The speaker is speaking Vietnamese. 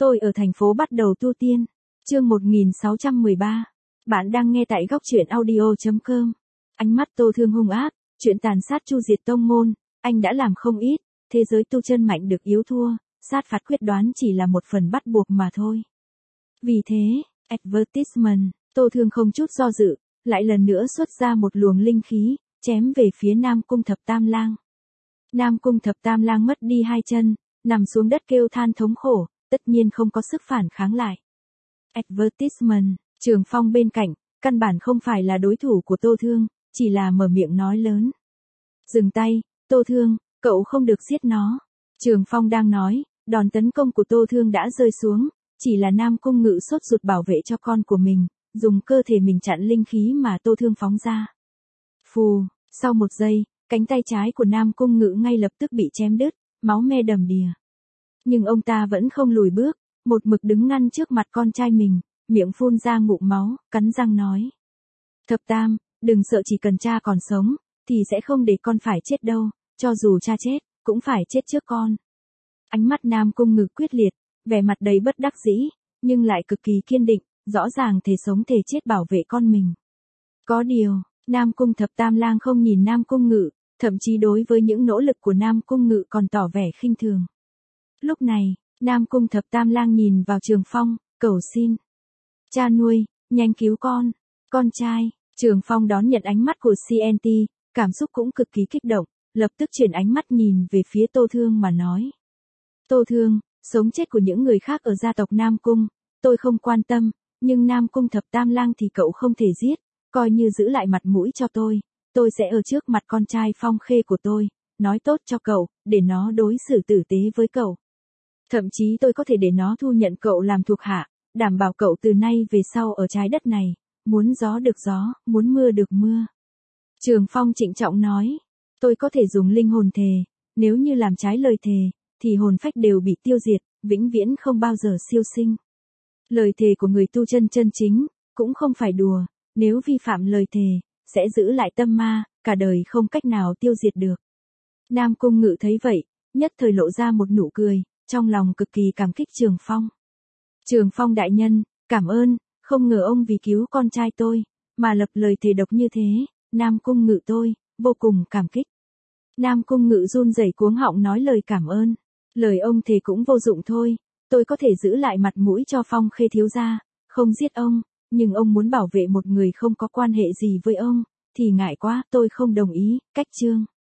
Tôi ở thành phố bắt đầu tu tiên. Chương 1613. Bạn đang nghe tại góc truyện audio.com. Ánh mắt Tô Thương hung ác, chuyện tàn sát chu diệt tông môn, anh đã làm không ít, thế giới tu chân mạnh được yếu thua, sát phạt quyết đoán chỉ là một phần bắt buộc mà thôi. Vì thế, advertisement, Tô Thương không chút do dự, lại lần nữa xuất ra một luồng linh khí, chém về phía Nam Cung Thập Tam Lang. Nam Cung Thập Tam Lang mất đi hai chân, nằm xuống đất kêu than thống khổ, tất nhiên không có sức phản kháng lại. Advertisement, Trường Phong bên cạnh, căn bản không phải là đối thủ của Tô Thương, chỉ là mở miệng nói lớn. Dừng tay, Tô Thương, cậu không được giết nó. Trường Phong đang nói, đòn tấn công của Tô Thương đã rơi xuống, chỉ là Nam Cung Ngự sốt ruột bảo vệ cho con của mình, dùng cơ thể mình chặn linh khí mà Tô Thương phóng ra. Phù, sau một giây, cánh tay trái của Nam Cung Ngự ngay lập tức bị chém đứt, máu me đầm đìa. Nhưng ông ta vẫn không lùi bước, một mực đứng ngăn trước mặt con trai mình, miệng phun ra ngụm máu, cắn răng nói. Thập Tam, đừng sợ, chỉ cần cha còn sống, thì sẽ không để con phải chết đâu, cho dù cha chết, cũng phải chết trước con. Ánh mắt Nam Cung Ngự quyết liệt, vẻ mặt đầy bất đắc dĩ, nhưng lại cực kỳ kiên định, rõ ràng thề sống thề chết bảo vệ con mình. Có điều, Nam Cung Thập Tam Lang không nhìn Nam Cung Ngự, thậm chí đối với những nỗ lực của Nam Cung Ngự còn tỏ vẻ khinh thường. Lúc này, Nam Cung Thập Tam Lang nhìn vào Trường Phong, cầu xin. Cha nuôi, nhanh cứu con trai. Trường Phong đón nhận ánh mắt của CNT, cảm xúc cũng cực kỳ kích động, lập tức chuyển ánh mắt nhìn về phía Tô Thương mà nói. Tô Thương, sống chết của những người khác ở gia tộc Nam Cung, tôi không quan tâm, nhưng Nam Cung Thập Tam Lang thì cậu không thể giết, coi như giữ lại mặt mũi cho tôi sẽ ở trước mặt con trai Phong Khê của tôi, nói tốt cho cậu, để nó đối xử tử tế với cậu. Thậm chí tôi có thể để nó thu nhận cậu làm thuộc hạ, đảm bảo cậu từ nay về sau ở trái đất này, muốn gió được gió, muốn mưa được mưa. Trường Phong trịnh trọng nói, tôi có thể dùng linh hồn thề, nếu như làm trái lời thề, thì hồn phách đều bị tiêu diệt, vĩnh viễn không bao giờ siêu sinh. Lời thề của người tu chân chân chính, cũng không phải đùa, nếu vi phạm lời thề, sẽ giữ lại tâm ma, cả đời không cách nào tiêu diệt được. Nam Cung Ngự thấy vậy, nhất thời lộ ra một nụ cười, trong lòng cực kỳ cảm kích Trường Phong. Trường Phong đại nhân, cảm ơn, không ngờ ông vì cứu con trai tôi, mà lập lời thề độc như thế, Nam Cung Ngự tôi, vô cùng cảm kích. Nam Cung Ngự run rẩy cuống họng nói lời cảm ơn, lời ông thề cũng vô dụng thôi, tôi có thể giữ lại mặt mũi cho Phong Khê thiếu gia, không giết ông, nhưng ông muốn bảo vệ một người không có quan hệ gì với ông, thì ngại quá, tôi không đồng ý, cách chương.